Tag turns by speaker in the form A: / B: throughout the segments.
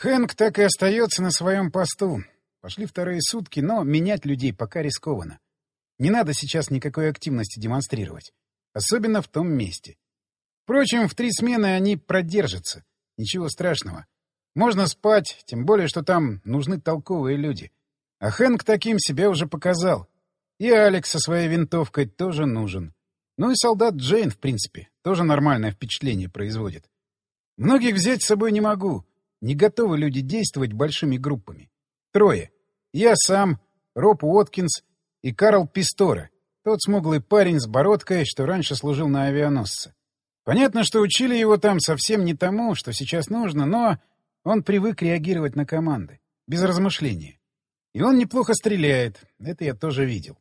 A: Хэнк так и остается на своем посту. Пошли вторые сутки, но менять людей пока рискованно. Не надо сейчас никакой активности демонстрировать. Особенно в том месте. Впрочем, в 3 смены они продержатся. Ничего страшного. Можно спать, тем более, что там нужны толковые люди. А Хэнк таким себя уже показал. И Алекс со своей винтовкой тоже нужен. Ну и солдат Джейн, в принципе, тоже нормальное впечатление производит. Многих взять с собой не могу. Не готовы люди действовать большими группами. 3. Я сам, Роб Уоткинс и Карл Писторе, тот смуглый парень с бородкой, что раньше служил на авианосце. Понятно, что учили его там совсем не тому, что сейчас нужно, но он привык реагировать на команды, без размышления. И он неплохо стреляет, это я тоже видел.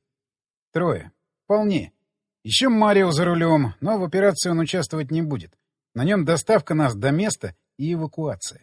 A: 3. Вполне. Еще Марио за рулем, но в операции он участвовать не будет. На нем доставка нас до места и эвакуация.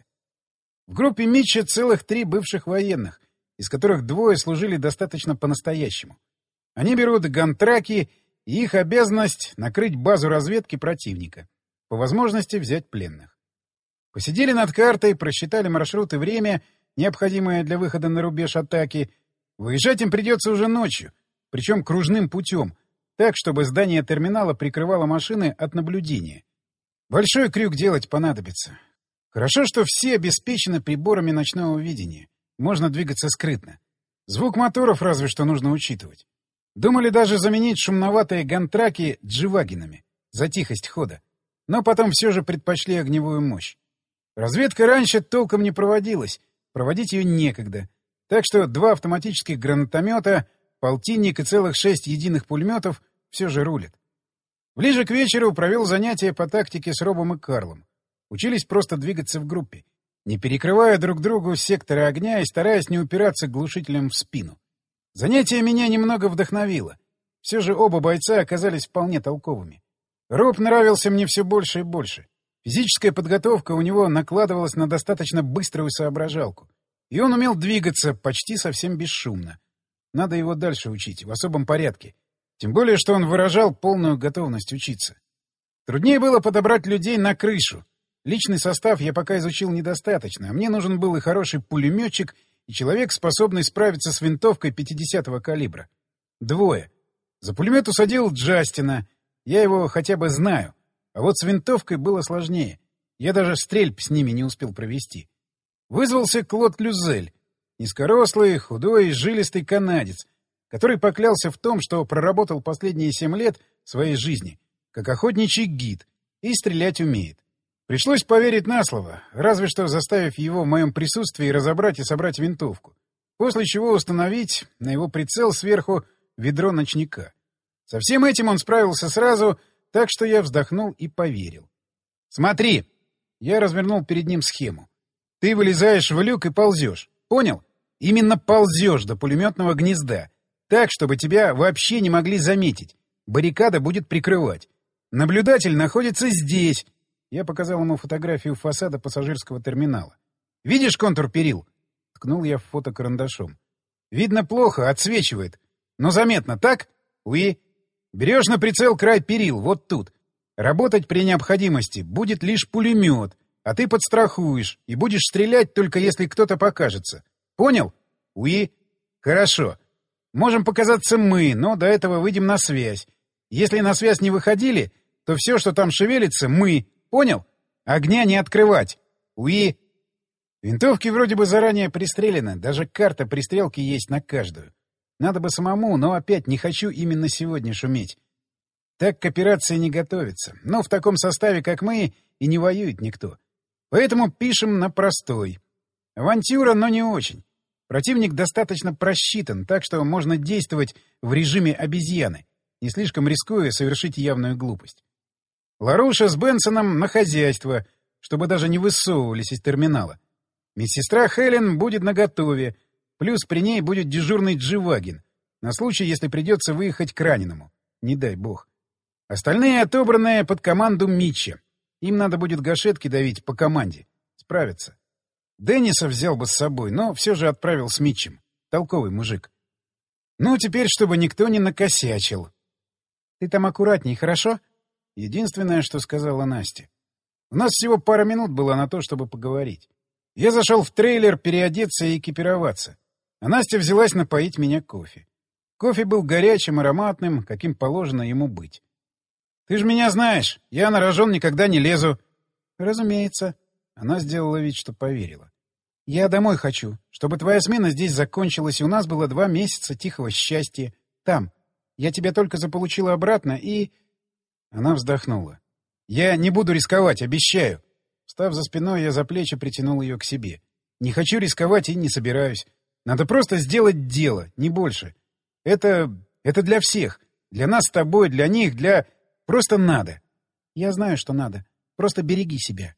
A: В группе Митча целых 3 бывших военных, из которых 2 служили достаточно по-настоящему. Они берут гантраки, и их обязанность — накрыть базу разведки противника. По возможности взять пленных. Посидели над картой, просчитали маршрут и время, необходимое для выхода на рубеж атаки. Выезжать им придется уже ночью, причем кружным путем, так, чтобы здание терминала прикрывало машины от наблюдения. Большой крюк делать понадобится. Хорошо, что все обеспечены приборами ночного видения. Можно двигаться скрытно. Звук моторов разве что нужно учитывать. Думали даже заменить шумноватые гантраки дживагинами за тихость хода. Но потом все же предпочли огневую мощь. Разведка раньше толком не проводилась. Проводить ее некогда. Так что 2 автоматических гранатомета, полтинник и целых 6 единых пулеметов все же рулят. Ближе к вечеру провел занятия по тактике с Робом и Карлом. Учились просто двигаться в группе, не перекрывая друг другу секторы огня и стараясь не упираться глушителем в спину. Занятие меня немного вдохновило. Все же оба бойца оказались вполне толковыми. Роб нравился мне все больше и больше. Физическая подготовка у него накладывалась на достаточно быструю соображалку. И он умел двигаться почти совсем бесшумно. Надо его дальше учить, в особом порядке. Тем более, что он выражал полную готовность учиться. Труднее было подобрать людей на крышу. Личный состав я пока изучил недостаточно, а мне нужен был и хороший пулеметчик, и человек, способный справиться с винтовкой 50-го калибра. 2. За пулемет усадил Джастина. Я его хотя бы знаю. А вот с винтовкой было сложнее. Я даже стрельб с ними не успел провести. Вызвался Клод Люзель. Низкорослый, худой, жилистый канадец, который поклялся в том, что проработал последние 7 лет своей жизни как охотничий гид и стрелять умеет. Пришлось поверить на слово, разве что заставив его в моем присутствии разобрать и собрать винтовку, после чего установить на его прицел сверху ведро ночника. Со всем этим он справился сразу, так что я вздохнул и поверил. «Смотри!» Я развернул перед ним схему. «Ты вылезаешь в люк и ползешь. Понял? Именно ползешь до пулеметного гнезда. Так, чтобы тебя вообще не могли заметить. Баррикада будет прикрывать. Наблюдатель находится здесь». Я показал ему фотографию фасада пассажирского терминала. «Видишь контур перил?» Ткнул я в фото карандашом. «Видно плохо, отсвечивает. Но заметно, так? Уи. Берешь на прицел край перил, вот тут. Работать при необходимости будет лишь пулемет, а ты подстрахуешь и будешь стрелять только если кто-то покажется. Понял? Уи. Хорошо. Можем показаться мы, но до этого выйдем на связь. Если на связь не выходили, то все, что там шевелится, мы. Понял? Огня не открывать. Уи. Винтовки вроде бы заранее пристреляны, даже карта пристрелки есть на каждую. Надо бы самому, но опять не хочу именно сегодня шуметь. Так к операции не готовится, но в таком составе, как мы, и не воюет никто. Поэтому пишем на простой. Авантюра, но не очень. Противник достаточно просчитан, так что можно действовать в режиме обезьяны, не слишком рискуя совершить явную глупость. Ларуша с Бенсоном на хозяйство, чтобы даже не высовывались из терминала. Медсестра Хелен будет наготове, плюс при ней будет дежурный Дживагин, на случай, если придется выехать к раненому. Не дай бог. Остальные отобранные под команду Митча. Им надо будет гашетки давить по команде. Справятся. Денниса взял бы с собой, но все же отправил с Митчем. Толковый мужик. Ну, теперь, чтобы никто не накосячил. — Ты там аккуратней, хорошо? Единственное, что сказала Настя. У нас всего пара минут было на то, чтобы поговорить. Я зашел в трейлер переодеться и экипироваться. А Настя взялась напоить меня кофе. Кофе был горячим, ароматным, каким положено ему быть. — Ты же меня знаешь, я на рожон никогда не лезу. — Разумеется. Она сделала вид, что поверила. — Я домой хочу, чтобы твоя смена здесь закончилась, и у нас было 2 месяца тихого счастья. Там. Я тебя только заполучила обратно, и... Она вздохнула. — Я не буду рисковать, обещаю. Встав за спиной, я за плечи притянул ее к себе. Не хочу рисковать и не собираюсь. Надо просто сделать дело, не больше. Это для всех. Для нас с тобой, для них, для... Просто надо. Я знаю, что надо. Просто береги себя.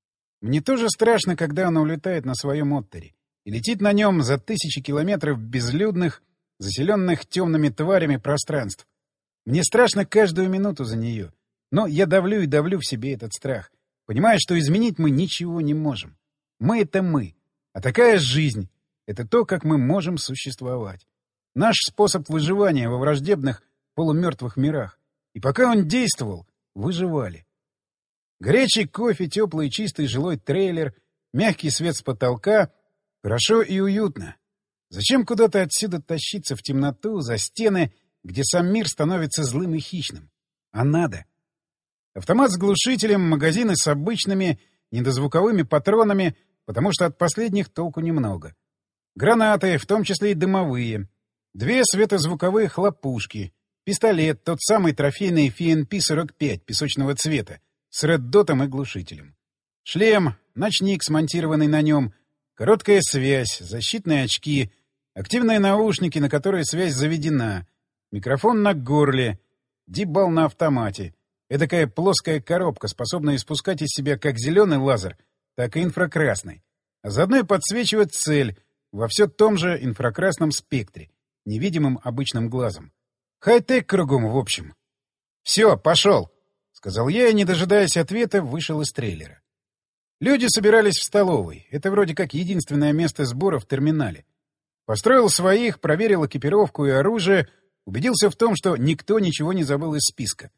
A: Мне тоже страшно, когда она улетает на своем оттере и летит на нем за 1000 километров безлюдных, заселенных темными тварями пространств. Мне страшно каждую минуту за нее. Но я давлю и давлю в себе этот страх, понимая, что изменить мы ничего не можем. Мы — это мы. А такая жизнь — это то, как мы можем существовать. Наш способ выживания во враждебных, полумертвых мирах. И пока он действовал, выживали. Горячий кофе, теплый и чистый жилой трейлер, мягкий свет с потолка. Хорошо и уютно. Зачем куда-то отсюда тащиться в темноту, за стены, где сам мир становится злым и хищным? А надо. Автомат с глушителем, магазины с обычными, недозвуковыми патронами, потому что от последних толку немного. Гранаты, в том числе и дымовые. 2 светозвуковые хлопушки. Пистолет, тот самый трофейный FNP-45 песочного цвета, с реддотом и глушителем. Шлем, ночник, смонтированный на нем, короткая связь, защитные очки, активные наушники, на которые связь заведена, микрофон на горле, дипбал на автомате. Эдакая плоская коробка, способная испускать из себя как зеленый лазер, так и инфракрасный. А заодно и подсвечивать цель во все том же инфракрасном спектре, невидимым обычным глазом. Хай-тек кругом, в общем. — Все, пошел! — сказал я и, не дожидаясь ответа, вышел из трейлера. Люди собирались в столовой. Это вроде как единственное место сбора в терминале. Построил своих, проверил экипировку и оружие, убедился в том, что никто ничего не забыл из списка.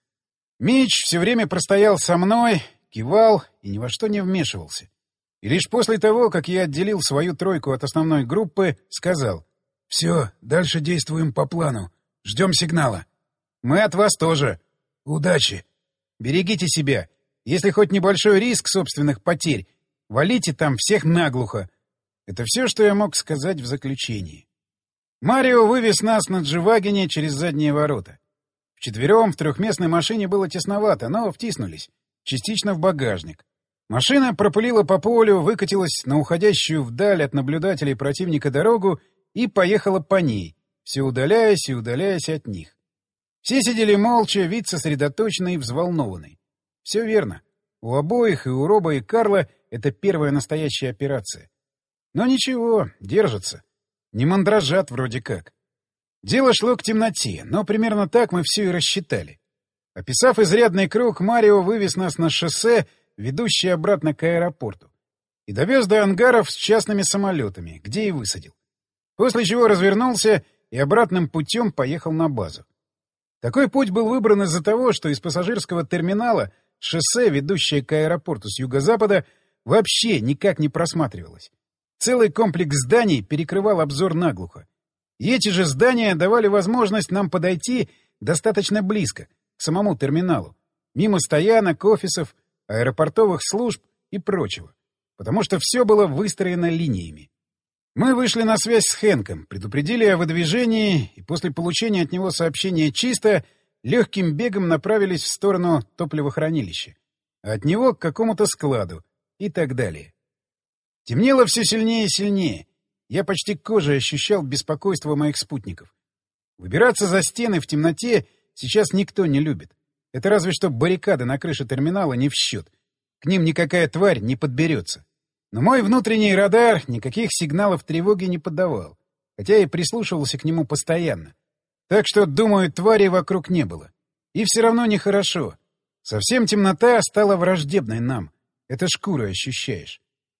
A: Мич все время простоял со мной, кивал и ни во что не вмешивался. И лишь после того, как я отделил свою тройку от основной группы, сказал: «Все, дальше действуем по плану. Ждем сигнала». «Мы от вас тоже». «Удачи». «Берегите себя. Если хоть небольшой риск собственных потерь, валите там всех наглухо». Это все, что я мог сказать в заключении. Марио вывез нас на Дживагене через задние ворота. Вчетвером в 3-местной машине было тесновато, но втиснулись. Частично в багажник. Машина пропылила по полю, выкатилась на уходящую вдаль от наблюдателей противника дорогу и поехала по ней, все удаляясь и удаляясь от них. Все сидели молча, вид сосредоточенный и взволнованный. Все верно. У обоих, и у Роба, и Карла, это первая настоящая операция. Но ничего, держатся. Не мандражат вроде как. Дело шло к темноте, но примерно так мы все и рассчитали. Описав изрядный круг, Марио вывез нас на шоссе, ведущее обратно к аэропорту, и довез до ангаров с частными самолетами, где и высадил. После чего развернулся и обратным путем поехал на базу. Такой путь был выбран из-за того, что из пассажирского терминала шоссе, ведущее к аэропорту с юго-запада, вообще никак не просматривалось. Целый комплекс зданий перекрывал обзор наглухо. И эти же здания давали возможность нам подойти достаточно близко, к самому терминалу, мимо стоянок, офисов, аэропортовых служб и прочего, потому что все было выстроено линиями. Мы вышли на связь с Хэнком, предупредили о выдвижении, и после получения от него сообщения чисто, легким бегом направились в сторону топливохранилища, а от него к какому-то складу и так далее. Темнело все сильнее и сильнее. Я почти кожей ощущал беспокойство моих спутников. Выбираться за стены в темноте сейчас никто не любит. Это разве что баррикады на крыше терминала не в счет. К ним никакая тварь не подберется. Но мой внутренний радар никаких сигналов тревоги не подавал, хотя и прислушивался к нему постоянно. Так что, думаю, тварей вокруг не было. И все равно нехорошо. Совсем темнота стала враждебной нам. Это шкурой ощущаешь.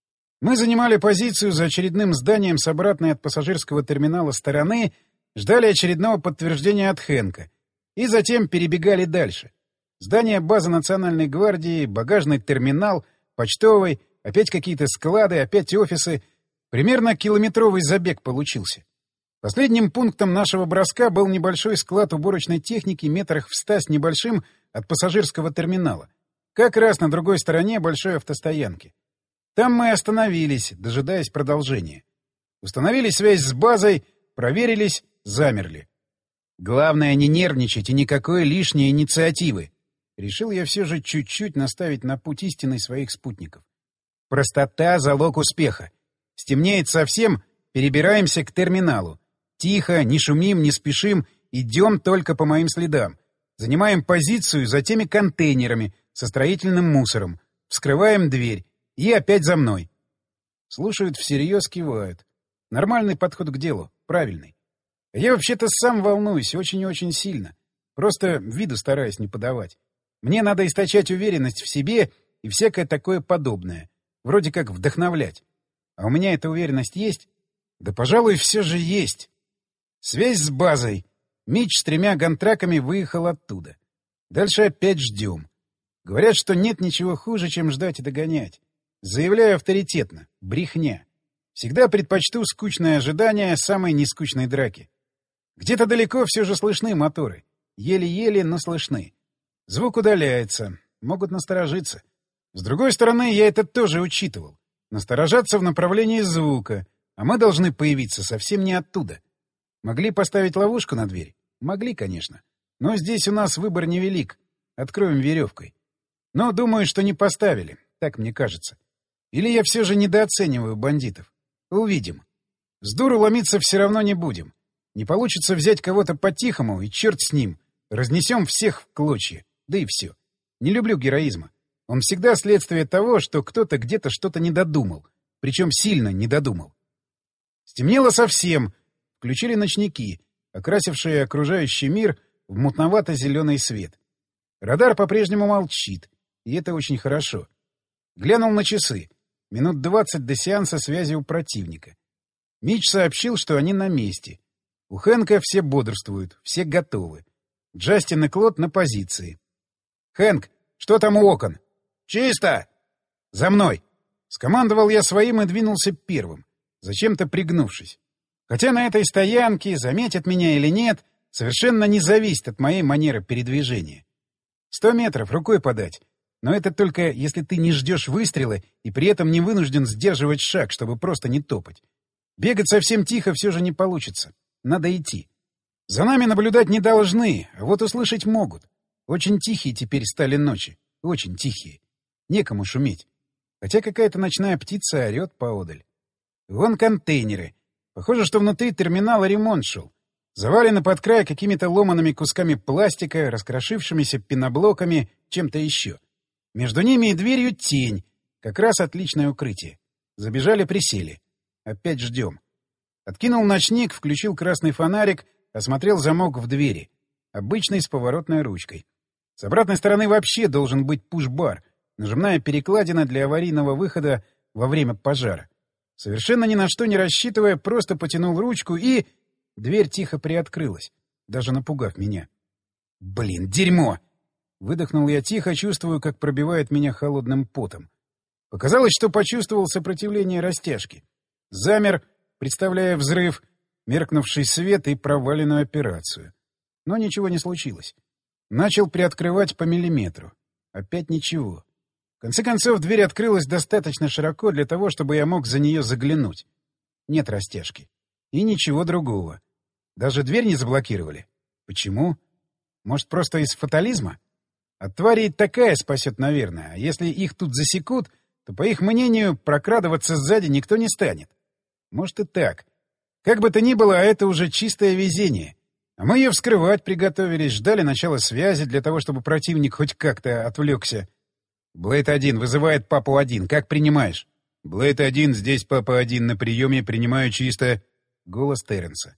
A: Мы занимали позицию за очередным зданием с обратной от пассажирского терминала стороны, ждали очередного подтверждения от Хэнка и затем перебегали дальше. Здание базы Национальной гвардии, багажный терминал, почтовый, опять какие-то склады, опять офисы. Примерно километровый забег получился. Последним пунктом нашего броска был небольшой склад уборочной техники метрах в 100 с небольшим от пассажирского терминала. Как раз на другой стороне большой автостоянки. Там мы остановились, дожидаясь продолжения. Установили связь с базой, проверились, замерли. Главное не нервничать и никакой лишней инициативы. Решил я все же чуть-чуть наставить на путь истины своих спутников. Простота — залог успеха. Стемнеет совсем, перебираемся к терминалу. Тихо, не шумим, не спешим, идем только по моим следам. Занимаем позицию за теми контейнерами со строительным мусором. Вскрываем дверь. И опять за мной. Слушают всерьез, кивают. Нормальный подход к делу, правильный. Я вообще-то сам волнуюсь очень и очень сильно. Просто виду стараюсь не подавать. Мне надо источать уверенность в себе и всякое такое подобное. Вроде как вдохновлять. А у меня эта уверенность есть? Да, пожалуй, все же есть. Связь с базой. Митч с 3 гантраками выехал оттуда. Дальше опять ждем. Говорят, что нет ничего хуже, чем ждать и догонять. Заявляю авторитетно. Брехня. Всегда предпочту скучное ожидание самой нескучной драки. Где-то далеко все же слышны моторы. Еле-еле, но слышны. Звук удаляется. Могут насторожиться. С другой стороны, я это тоже учитывал. Насторожаться в направлении звука. А мы должны появиться совсем не оттуда. Могли поставить ловушку на дверь? Могли, конечно. Но здесь у нас выбор невелик. Откроем веревкой. Но думаю, что не поставили. Так мне кажется. Или я все же недооцениваю бандитов. Увидим. С дуру ломиться все равно не будем. Не получится взять кого-то по-тихому, и черт с ним. Разнесем всех в клочья. Да и все. Не люблю героизма. Он всегда следствие того, что кто-то где-то что-то не додумал. Причем сильно не додумал. Стемнело совсем. Включили ночники, окрасившие окружающий мир в мутновато-зеленый свет. Радар по-прежнему молчит, и это очень хорошо. Глянул на часы. Минут 20 до сеанса связи у противника. Митч сообщил, что они на месте. У Хэнка все бодрствуют, все готовы. Джастин и Клод на позиции. «Хэнк, что там у окон?» «Чисто!» «За мной!» Скомандовал я своим и двинулся первым, зачем-то пригнувшись. Хотя на этой стоянке, заметят меня или нет, совершенно не зависит от моей манеры передвижения. 100 метров рукой подать. Но это только если ты не ждешь выстрела и при этом не вынужден сдерживать шаг, чтобы просто не топать. Бегать совсем тихо все же не получится. Надо идти. За нами наблюдать не должны, а вот услышать могут. Очень тихие теперь стали ночи. Очень тихие. Некому шуметь. Хотя какая-то ночная птица орет поодаль. Вон контейнеры. Похоже, что внутри терминала ремонт шел. Завалены под край какими-то ломаными кусками пластика, раскрошившимися пеноблоками, чем-то еще. Между ними и дверью тень. Как раз отличное укрытие. Забежали, присели. Опять ждем. Откинул ночник, включил красный фонарик, осмотрел замок в двери. Обычный с поворотной ручкой. С обратной стороны вообще должен быть пуш-бар. Нажимная перекладина для аварийного выхода во время пожара. Совершенно ни на что не рассчитывая, просто потянул ручку и... Дверь тихо приоткрылась, даже напугав меня. «Блин, дерьмо!» Выдохнул я тихо, чувствую, как пробивает меня холодным потом. Показалось, что почувствовал сопротивление растяжки. Замер, представляя взрыв, меркнувший свет и проваленную операцию. Но ничего не случилось. Начал приоткрывать по миллиметру. Опять ничего. В конце концов, дверь открылась достаточно широко для того, чтобы я мог за нее заглянуть. Нет растяжки. И ничего другого. Даже дверь не заблокировали. Почему? Может, просто из фатализма? От тварей такая спасет, наверное. А если их тут засекут, то, по их мнению, прокрадываться сзади никто не станет. Может и так. Как бы то ни было, а это уже чистое везение. А мы ее вскрывать приготовились, ждали начала связи для того, чтобы противник хоть как-то отвлекся. Блейд-1 вызывает Папу-1. Как принимаешь? Блейд-1, здесь Папа-1 на приеме, принимаю чисто... Голос Терренса.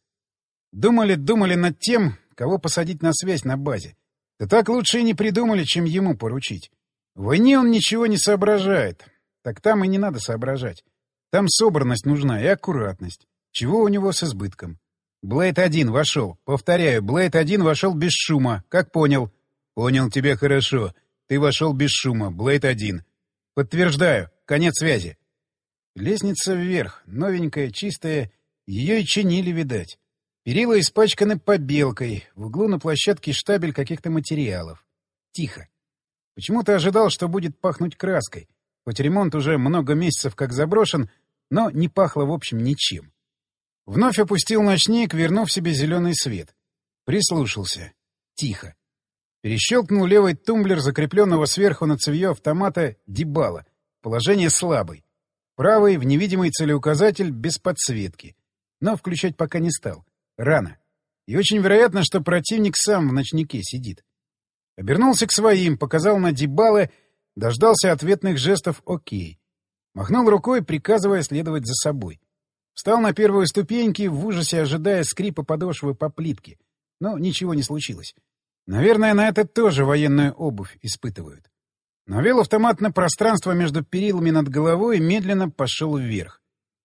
A: Думали над тем, кого посадить на связь на базе. Да так лучше и не придумали, чем ему поручить. В войне он ничего не соображает. Так там и не надо соображать. Там собранность нужна и аккуратность. Чего у него с избытком. Блейд-1 вошел. Повторяю, Блейд-1 вошел без шума. Как понял? Понял тебя хорошо. Ты вошел без шума. Блейд-1. Подтверждаю. конец связи». Лестница вверх, новенькая, чистая, ее и чинили, видать. Перила испачканы побелкой, в углу на площадке штабель каких-то материалов. Тихо. Почему-то ожидал, что будет пахнуть краской, хоть ремонт уже много месяцев как заброшен, но не пахло в общем ничем. Вновь опустил ночник, вернув себе зеленый свет. Прислушался. Тихо. Перещелкнул левый тумблер, закрепленного сверху на цевьё автомата Дибала. Положение слабый. Правый в невидимый целеуказатель без подсветки. Но включать пока не стал. Рано. И очень вероятно, что противник сам в ночнике сидит. Обернулся к своим, показал на Дибала, дождался ответных жестов «Окей». Махнул рукой, приказывая следовать за собой. Встал на первые ступеньки, в ужасе ожидая скрипа подошвы по плитке. Но ничего не случилось. Наверное, на это тоже военную обувь испытывают. Навел автомат на пространство между перилами над головой и медленно пошел вверх.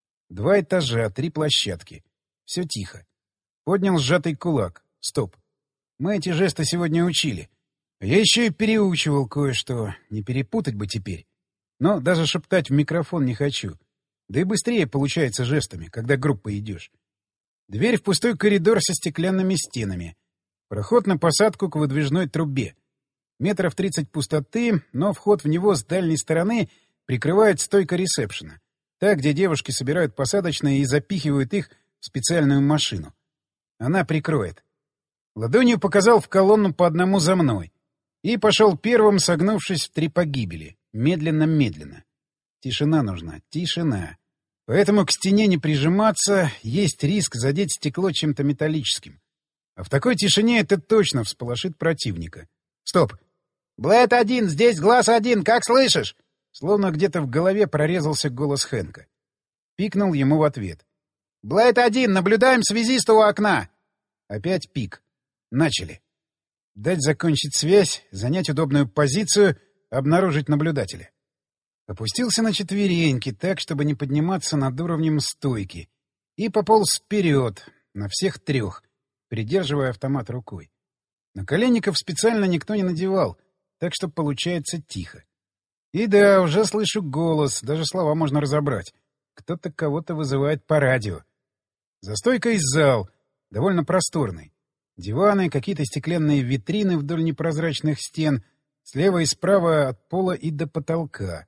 A: 2 этажа, 3 площадки. Все тихо. Поднял сжатый кулак. Стоп. Мы эти жесты сегодня учили. Я еще и переучивал кое-что. Не перепутать бы теперь. Но даже шептать в микрофон не хочу. Да и быстрее получается жестами, когда группой идешь. Дверь в пустой коридор со стеклянными стенами. Проход на посадку к выдвижной трубе. Метров 30 пустоты, но вход в него с дальней стороны прикрывает стойка ресепшена. Та, где девушки собирают посадочные и запихивают их в специальную машину. Она прикроет. Ладонью показал в колонну по одному за мной. И пошел первым, согнувшись в 3 погибели. Медленно-медленно. Тишина нужна, тишина. Поэтому к стене не прижиматься, есть риск задеть стекло чем-то металлическим. А в такой тишине это точно всполошит противника. Стоп! «Блэд-1, здесь Глаз-1, как слышишь?» Словно где-то в голове прорезался голос Хэнка. Пикнул ему в ответ. «Блэд-1, наблюдаем связиста у окна!» Опять пик. Начали. Дать закончить связь, занять удобную позицию, обнаружить наблюдателя. Опустился на четвереньки, так, чтобы не подниматься над уровнем стойки, и пополз вперед, на всех 3, придерживая автомат рукой. Наколенников специально никто не надевал, так что получается тихо. И да, уже слышу голос, даже слова можно разобрать. Кто-то кого-то вызывает по радио. За стойкой зал, довольно просторный. Диваны, какие-то стеклянные витрины вдоль непрозрачных стен, слева и справа от пола и до потолка.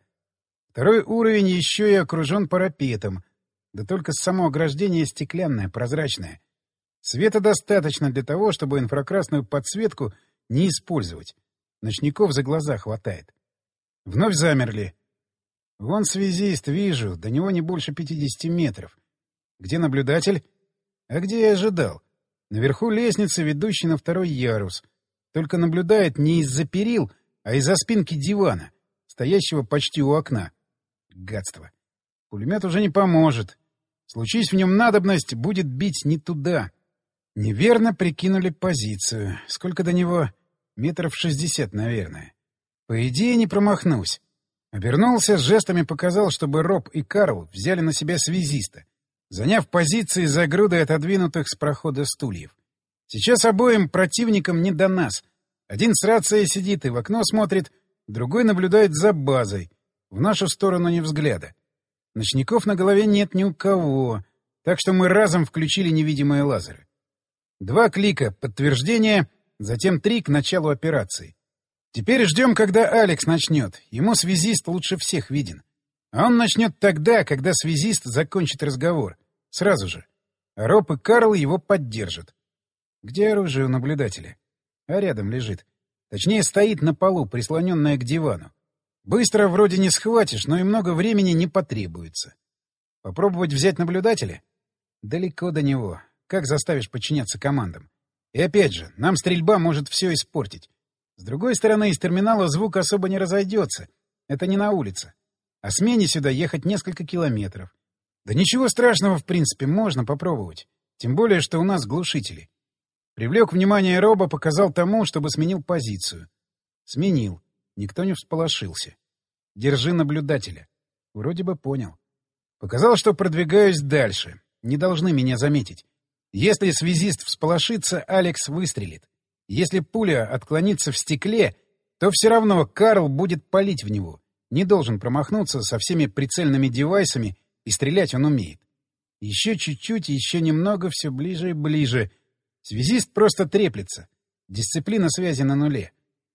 A: 2-й уровень еще и окружен парапетом, да только само ограждение стеклянное, прозрачное. Света достаточно для того, чтобы инфракрасную подсветку не использовать. Ночников за глаза хватает. Вновь замерли. Вон связист, вижу, до него не больше 50 метров. Где наблюдатель? А где я ожидал? Наверху лестницы, ведущей на 2-й ярус. Только наблюдает не из-за перил, а из-за спинки дивана, стоящего почти у окна. Гадство. Пулемет уже не поможет. Случись в нем надобность, будет бить не туда. Неверно прикинули позицию. Сколько до него? Метров 60, наверное. По идее, не промахнусь. Обернулся, с жестами показал, чтобы Роб и Карл взяли на себя связиста, заняв позиции за грудой отодвинутых с прохода стульев. Сейчас обоим противникам не до нас. Один с рацией сидит и в окно смотрит, другой наблюдает за базой. В нашу сторону ни взгляда. Ночников на голове нет ни у кого, так что мы разом включили невидимые лазеры. 2 клика, подтверждение, затем 3 к началу операции. Теперь ждем, когда Алекс начнет. Ему связист лучше всех виден. А он начнет тогда, когда связист закончит разговор. Сразу же. А Роб и Карл его поддержат. Где оружие у наблюдателя? А рядом лежит. Точнее, стоит на полу, прислоненное к дивану. Быстро вроде не схватишь, но и много времени не потребуется. Попробовать взять наблюдателя? Далеко до него. Как заставишь подчиняться командам? И опять же, нам стрельба может все испортить. С другой стороны, из терминала звук особо не разойдется. Это не на улице. А смене сюда ехать несколько километров. Да ничего страшного, в принципе, можно попробовать. Тем более, что у нас глушители. Привлек внимание Роба, показал тому, чтобы сменил позицию. Сменил. Никто не всполошился. Держи наблюдателя. Вроде бы понял. Показал, что продвигаюсь дальше. Не должны меня заметить. Если связист всполошится, Алекс выстрелит. Если пуля отклонится в стекле, то все равно Карл будет палить в него. Не должен промахнуться со всеми прицельными девайсами, и стрелять он умеет. Еще чуть-чуть, еще немного, все ближе и ближе. Связист просто треплется. Дисциплина связи на нуле.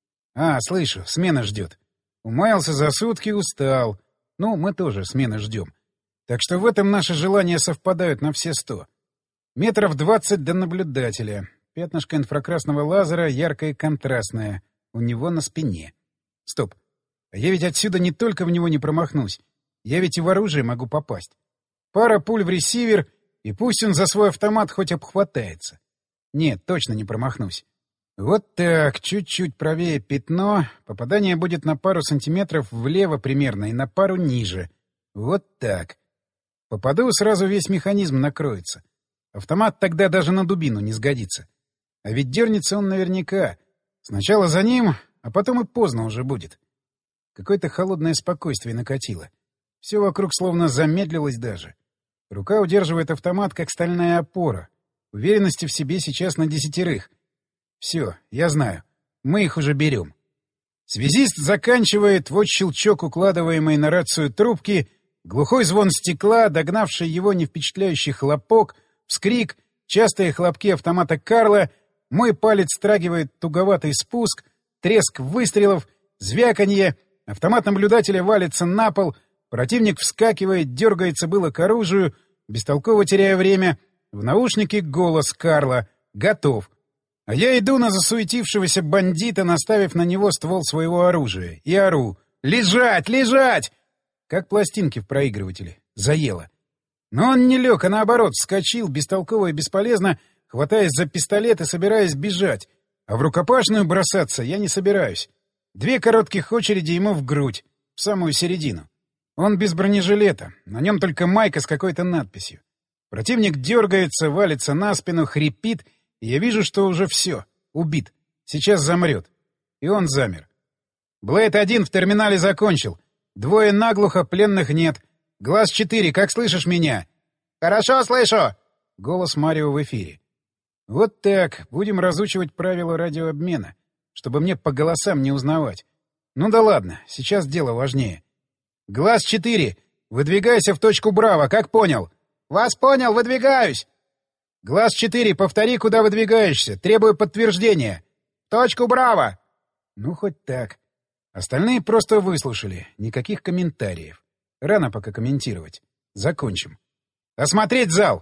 A: Слышу, смена ждет. Умаялся за сутки, устал. Ну, мы тоже смены ждем. Так что в этом наши желания совпадают на все 100. Метров 20 до наблюдателя. Пятнышко инфракрасного лазера, яркое и контрастное. У него на спине. Стоп. А я ведь отсюда не только в него не промахнусь. Я ведь и в оружие могу попасть. Пара пуль в ресивер, и пусть он за свой автомат хоть обхватается. Нет, точно не промахнусь. Вот так, чуть-чуть правее пятно. Попадание будет на пару сантиметров влево примерно и на пару ниже. Вот так. Попаду, сразу весь механизм накроется. Автомат тогда даже на дубину не сгодится. А ведь дернется он наверняка. Сначала за ним, а потом и поздно уже будет. Какое-то холодное спокойствие накатило. Все вокруг словно замедлилось даже. Рука удерживает автомат, как стальная опора. Уверенности в себе сейчас на 10. Все, я знаю. Мы их уже берем. Связист заканчивает, вот щелчок укладываемой на рацию трубки, глухой звон стекла, догнавший его невпечатляющий хлопок, вскрик, частые хлопки автомата Карла, мой палец страгивает туговатый спуск, треск выстрелов, звяканье, автомат наблюдателя валится на пол, противник вскакивает, дергается было к оружию, бестолково теряя время, в наушнике голос Карла «Готов». А я иду на засуетившегося бандита, наставив на него ствол своего оружия, и ору «Лежать! Лежать!» Как пластинки в проигрывателе. Заело. Но он не лег, а наоборот вскочил, бестолково и бесполезно, хватаясь за пистолет и собираясь бежать. А в рукопашную бросаться я не собираюсь. 2 коротких очереди ему в грудь, в самую середину. Он без бронежилета, на нем только майка с какой-то надписью. Противник дергается, валится на спину, хрипит, и я вижу, что уже все, убит. Сейчас замрет. И он замер. Блэйд-1 в терминале закончил. 2 наглухо, пленных нет. Глаз 4, как слышишь меня? Хорошо слышу! Голос Марио в эфире. Вот так, будем разучивать правила радиообмена, чтобы мне по голосам не узнавать. Ну да ладно, сейчас дело важнее. Глаз 4, выдвигайся в точку Браво, как понял? Вас понял, выдвигаюсь! Глаз 4, повтори, куда выдвигаешься. Требую подтверждения. Точку Браво! Ну, хоть так. Остальные просто выслушали. Никаких комментариев. Рано пока комментировать. Закончим. Осмотреть зал!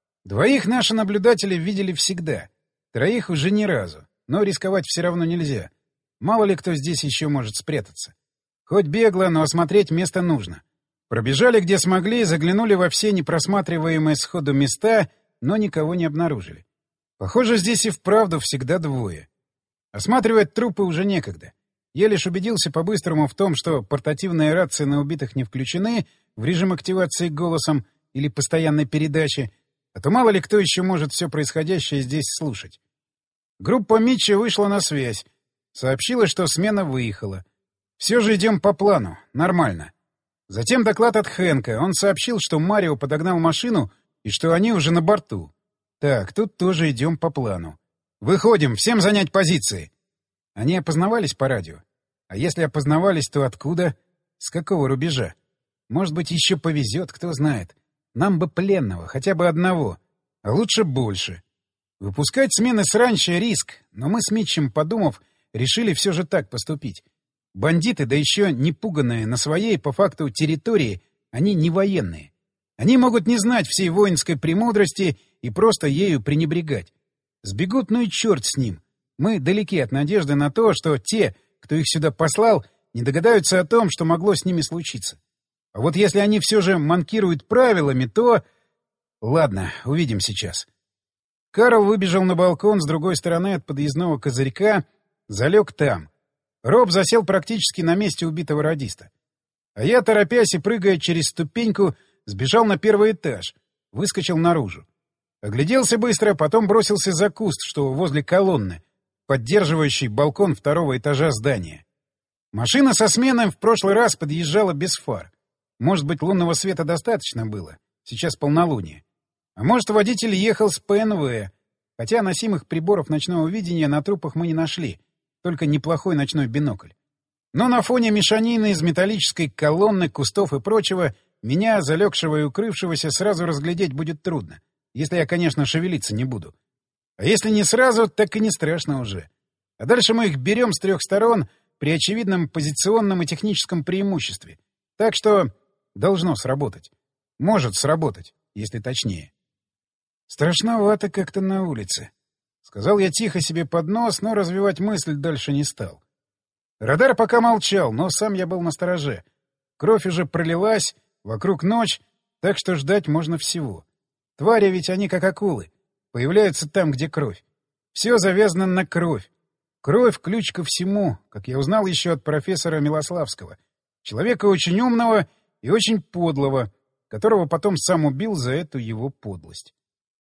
A: 2 наши наблюдатели видели всегда. 3 уже ни разу. Но рисковать все равно нельзя. Мало ли кто здесь еще может спрятаться. Хоть бегло, но осмотреть место нужно. Пробежали где смогли, заглянули во все непросматриваемые сходу места, но никого не обнаружили. Похоже, здесь и вправду всегда 2. Осматривать трупы уже некогда. Я лишь убедился по-быстрому в том, что портативные рации на убитых не включены в режим активации голосом или постоянной передачи, а то мало ли кто еще может все происходящее здесь слушать. Группа Митча вышла на связь. Сообщила, что смена выехала. Все же идем по плану. Нормально. Затем доклад от Хэнка. Он сообщил, что Марио подогнал машину и что они уже на борту. Так, тут тоже идем по плану. Выходим, всем занять позиции. Они опознавались по радио? А если опознавались, то откуда? С какого рубежа? Может быть, еще повезет, кто знает. Нам бы пленного, хотя бы одного. А лучше больше. Выпускать смены сранча — риск, но мы с Митчем, подумав, решили все же так поступить. Бандиты, да еще не пуганные на своей, по факту, территории, они не военные. Они могут не знать всей воинской премудрости и просто ею пренебрегать. Сбегут, ну и черт с ним. Мы далеки от надежды на то, что те, кто их сюда послал, не догадаются о том, что могло с ними случиться. А вот если они все же манкируют правилами, то... Ладно, увидим сейчас. Карл выбежал на балкон с другой стороны от подъездного козырька, залег там. Роб засел практически на месте убитого радиста. А я, торопясь и прыгая через ступеньку, сбежал на 1-й этаж, выскочил наружу. Огляделся быстро, потом бросился за куст, что возле колонны, поддерживающей балкон 2-го этажа здания. Машина со сменой в прошлый раз подъезжала без фар. Может быть, лунного света достаточно было. Сейчас полнолуние. А может, водитель ехал с ПНВ. Хотя носимых приборов ночного видения на трупах мы не нашли. Только неплохой ночной бинокль. Но на фоне мешанины из металлической колонны, кустов и прочего меня, залегшего и укрывшегося, сразу разглядеть будет трудно. Если я, конечно, шевелиться не буду. А если не сразу, так и не страшно уже. А дальше мы их берем с 3 сторон при очевидном позиционном и техническом преимуществе. Так что должно сработать. Может сработать, если точнее. Страшновато как-то на улице. Сказал я тихо себе под нос, но развивать мысль дальше не стал. Радар пока молчал, но сам я был настороже. Кровь уже пролилась, вокруг ночь, так что ждать можно всего. Твари ведь они как акулы. Появляются там, где кровь. Все завязано на кровь. Кровь — ключ ко всему, как я узнал еще от профессора Милославского. Человека очень умного и очень подлого, которого потом сам убил за эту его подлость.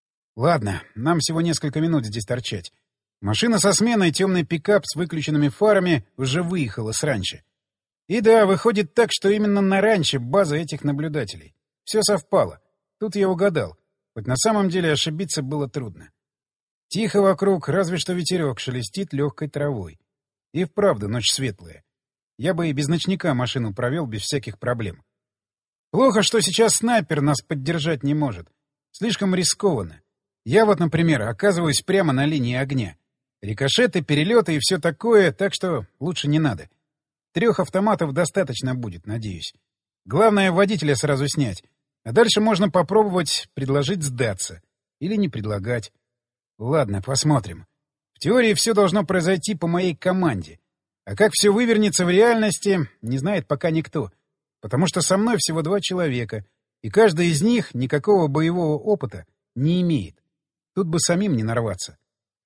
A: Ладно, нам всего несколько минут здесь торчать. Машина со сменой, темный пикап с выключенными фарами уже выехала с ранчо. И да, выходит так, что именно на ранчо база этих наблюдателей. Все совпало. Тут я угадал. Хоть на самом деле ошибиться было трудно. Тихо вокруг, разве что ветерок шелестит легкой травой. И вправду ночь светлая. Я бы и без ночника машину провел без всяких проблем. Плохо, что сейчас снайпер нас поддержать не может. Слишком рискованно. Я вот, например, оказываюсь прямо на линии огня. Рикошеты, перелеты и все такое, так что лучше не надо. 3 автоматов достаточно будет, надеюсь. Главное — водителя сразу снять. А дальше можно попробовать предложить сдаться. Или не предлагать. Ладно, посмотрим. В теории все должно произойти по моей команде. А как все вывернется в реальности, не знает пока никто. Потому что со мной всего 2 человека, и каждый из них никакого боевого опыта не имеет. Тут бы самим не нарваться.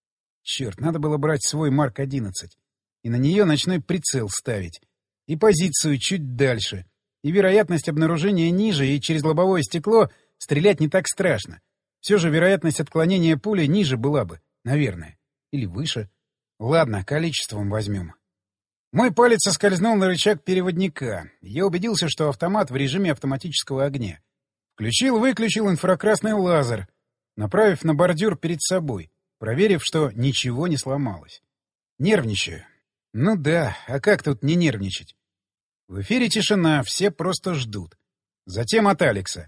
A: Черт, надо было брать свой Марк-11. И на нее ночной прицел ставить. И позицию чуть дальше. И вероятность обнаружения ниже, и через лобовое стекло стрелять не так страшно. Все же вероятность отклонения пули ниже была бы, наверное. Или выше. Ладно, количеством возьмем. Мой палец соскользнул на рычаг переводника. Я убедился, что автомат в режиме автоматического огня. Включил-выключил инфракрасный лазер, направив на бордюр перед собой, проверив, что ничего не сломалось. Нервничаю. Ну да, а как тут не нервничать? В эфире тишина, все просто ждут. Затем от Алекса.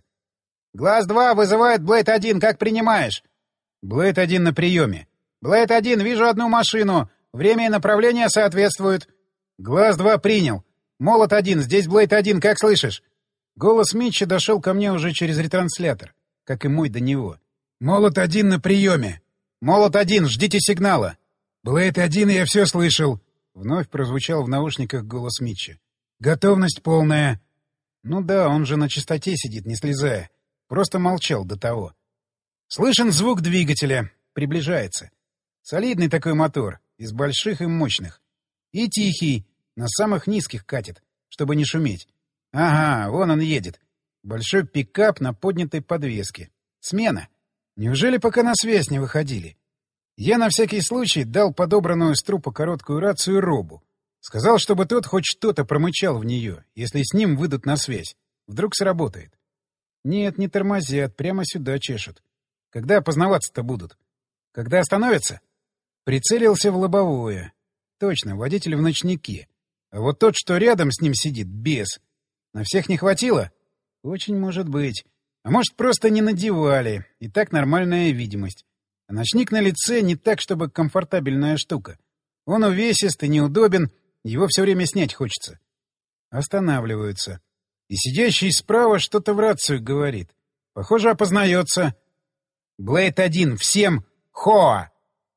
A: «Глаз-2 вызывает Блейд-1, как принимаешь?» «Блейд-1 на приеме». «Блейд-1, вижу одну машину. Время и направление соответствуют». «Глаз-2 принял. Молот-1, здесь Блейд-1, как слышишь?» Голос Митча дошел ко мне уже через ретранслятор, как и мой до него. «Молот-1 на приеме». «Молот-1, ждите сигнала». «Блейд-1, я все слышал». Вновь прозвучал в наушниках голос Митча. «Готовность полная». Ну да, он же на частоте сидит, не слезая. Просто молчал до того. Слышен звук двигателя. Приближается. Солидный такой мотор, из больших и мощных. И тихий, на самых низких катит, чтобы не шуметь. Ага, вон он едет. Большой пикап на поднятой подвеске. Смена. Неужели пока на связь не выходили? Я на всякий случай дал подобранную с трупа короткую рацию Робу. Сказал, чтобы тот хоть что-то промычал в нее, если с ним выйдут на связь. Вдруг сработает. Нет, не тормозят, прямо сюда чешут. Когда опознаваться-то будут? Когда остановятся? Прицелился в лобовое. Точно, водитель в ночнике. А вот тот, что рядом с ним сидит, без. На всех не хватило? Очень может быть. А может, просто не надевали. И так нормальная видимость. А ночник на лице не так, чтобы комфортабельная штука. Он увесист и неудобен, его все время снять хочется. Останавливаются. И сидящий справа что-то в рацию говорит. Похоже, опознается. «Блейд-1, всем хоа!»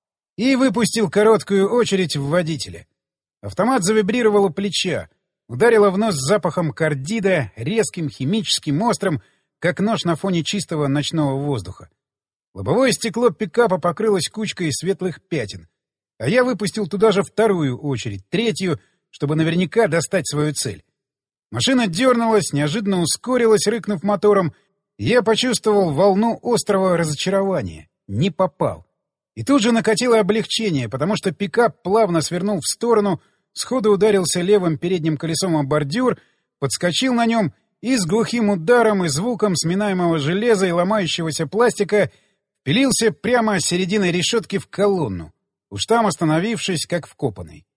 A: И выпустил короткую очередь в водителя. Автомат завибрировал у плеча. Ударило в нос запахом кардида, резким, химическим, острым, как нож на фоне чистого ночного воздуха. Лобовое стекло пикапа покрылось кучкой светлых пятен. А я выпустил туда же вторую очередь, третью, чтобы наверняка достать свою цель. Машина дернулась, неожиданно ускорилась, рыкнув мотором, и я почувствовал волну острого разочарования. Не попал. И тут же накатило облегчение, потому что пикап плавно свернул в сторону, сходу ударился левым передним колесом о бордюр, подскочил на нем и с глухим ударом и звуком сминаемого железа и ломающегося пластика впилился прямо с середины решетки в колонну, уж там остановившись, как вкопанный.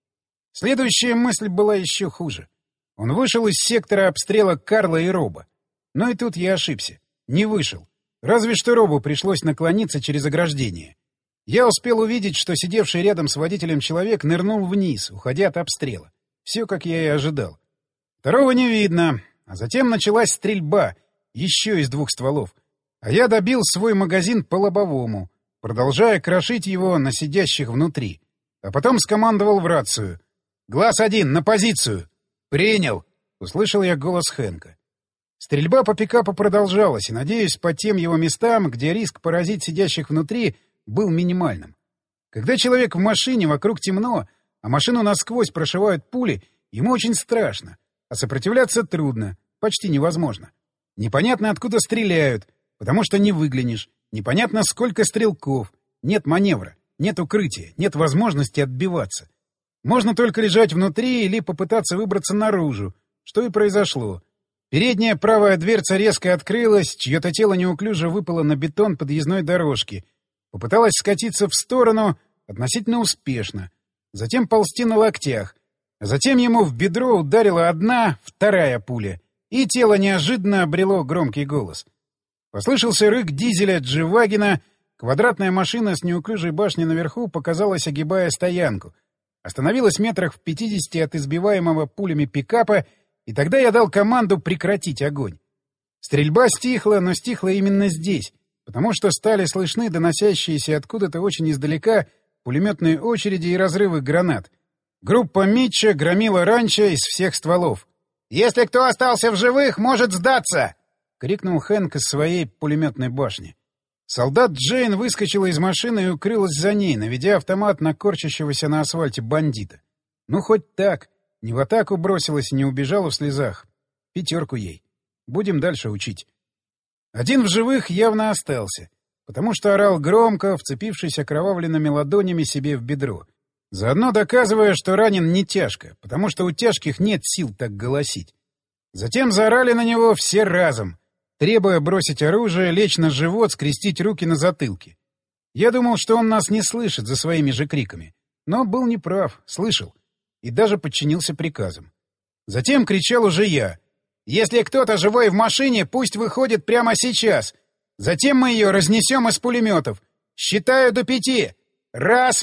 A: Следующая мысль была еще хуже. Он вышел из сектора обстрела Карла и Роба. Но и тут я ошибся. Не вышел. Разве что Робу пришлось наклониться через ограждение. Я успел увидеть, что сидевший рядом с водителем человек нырнул вниз, уходя от обстрела. Все, как я и ожидал. Второго не видно. А затем началась стрельба, еще из 2 стволов. А я добил свой магазин по лобовому, продолжая крошить его на сидящих внутри. А потом скомандовал в рацию. «Глаз 1, на позицию!» «Принял!» — услышал я голос Хэнка. Стрельба по пикапу продолжалась, и, надеюсь, по тем его местам, где риск поразить сидящих внутри был минимальным. Когда человек в машине, вокруг темно, а машину насквозь прошивают пули, ему очень страшно, а сопротивляться трудно, почти невозможно. Непонятно, откуда стреляют, потому что не выглянешь, непонятно, сколько стрелков, нет маневра, нет укрытия, нет возможности отбиваться. Можно только лежать внутри или попытаться выбраться наружу, что и произошло. Передняя правая дверца резко открылась, чье-то тело неуклюже выпало на бетон подъездной дорожки. Попыталась скатиться в сторону относительно успешно. Затем ползти на локтях. А затем ему в бедро ударила одна, вторая пуля. И тело неожиданно обрело громкий голос. Послышался рык дизеля Дживагина. Квадратная машина с неуклюжей башней наверху показалась, огибая стоянку. Остановилась метрах в 50 от избиваемого пулями пикапа, и тогда я дал команду прекратить огонь. Стрельба стихла, но стихла именно здесь, потому что стали слышны доносящиеся откуда-то очень издалека пулеметные очереди и разрывы гранат. Группа Митча громила ранчо из всех стволов. «Если кто остался в живых, может сдаться!» — крикнул Хэнк из своей пулеметной башни. Солдат Джейн выскочила из машины и укрылась за ней, наведя автомат на корчащегося на асфальте бандита. Ну, хоть так. Не в атаку бросилась и не убежала в слезах. 5 ей. Будем дальше учить. Один в живых явно остался, потому что орал громко, вцепившись окровавленными ладонями себе в бедро. Заодно доказывая, что ранен не тяжко, потому что у тяжких нет сил так голосить. Затем заорали на него все разом, требуя бросить оружие, лечь на живот, скрестить руки на затылке. Я думал, что он нас не слышит за своими же криками. Но был неправ, слышал. И даже подчинился приказам. Затем кричал уже я. «Если кто-то живой в машине, пусть выходит прямо сейчас. Затем мы ее разнесем из пулеметов. Считаю до 5. 1,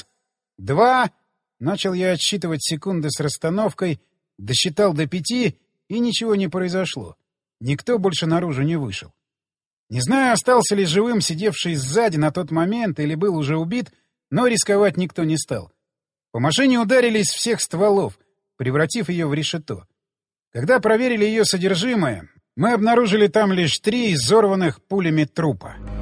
A: 2...» Начал я отсчитывать секунды с расстановкой, досчитал до 5, и ничего не произошло. Никто больше наружу не вышел. Не знаю, остался ли живым сидевший сзади на тот момент или был уже убит, но рисковать никто не стал. По машине ударили из всех стволов, превратив ее в решето. Когда проверили ее содержимое, мы обнаружили там лишь 3 изорванных пулями трупа.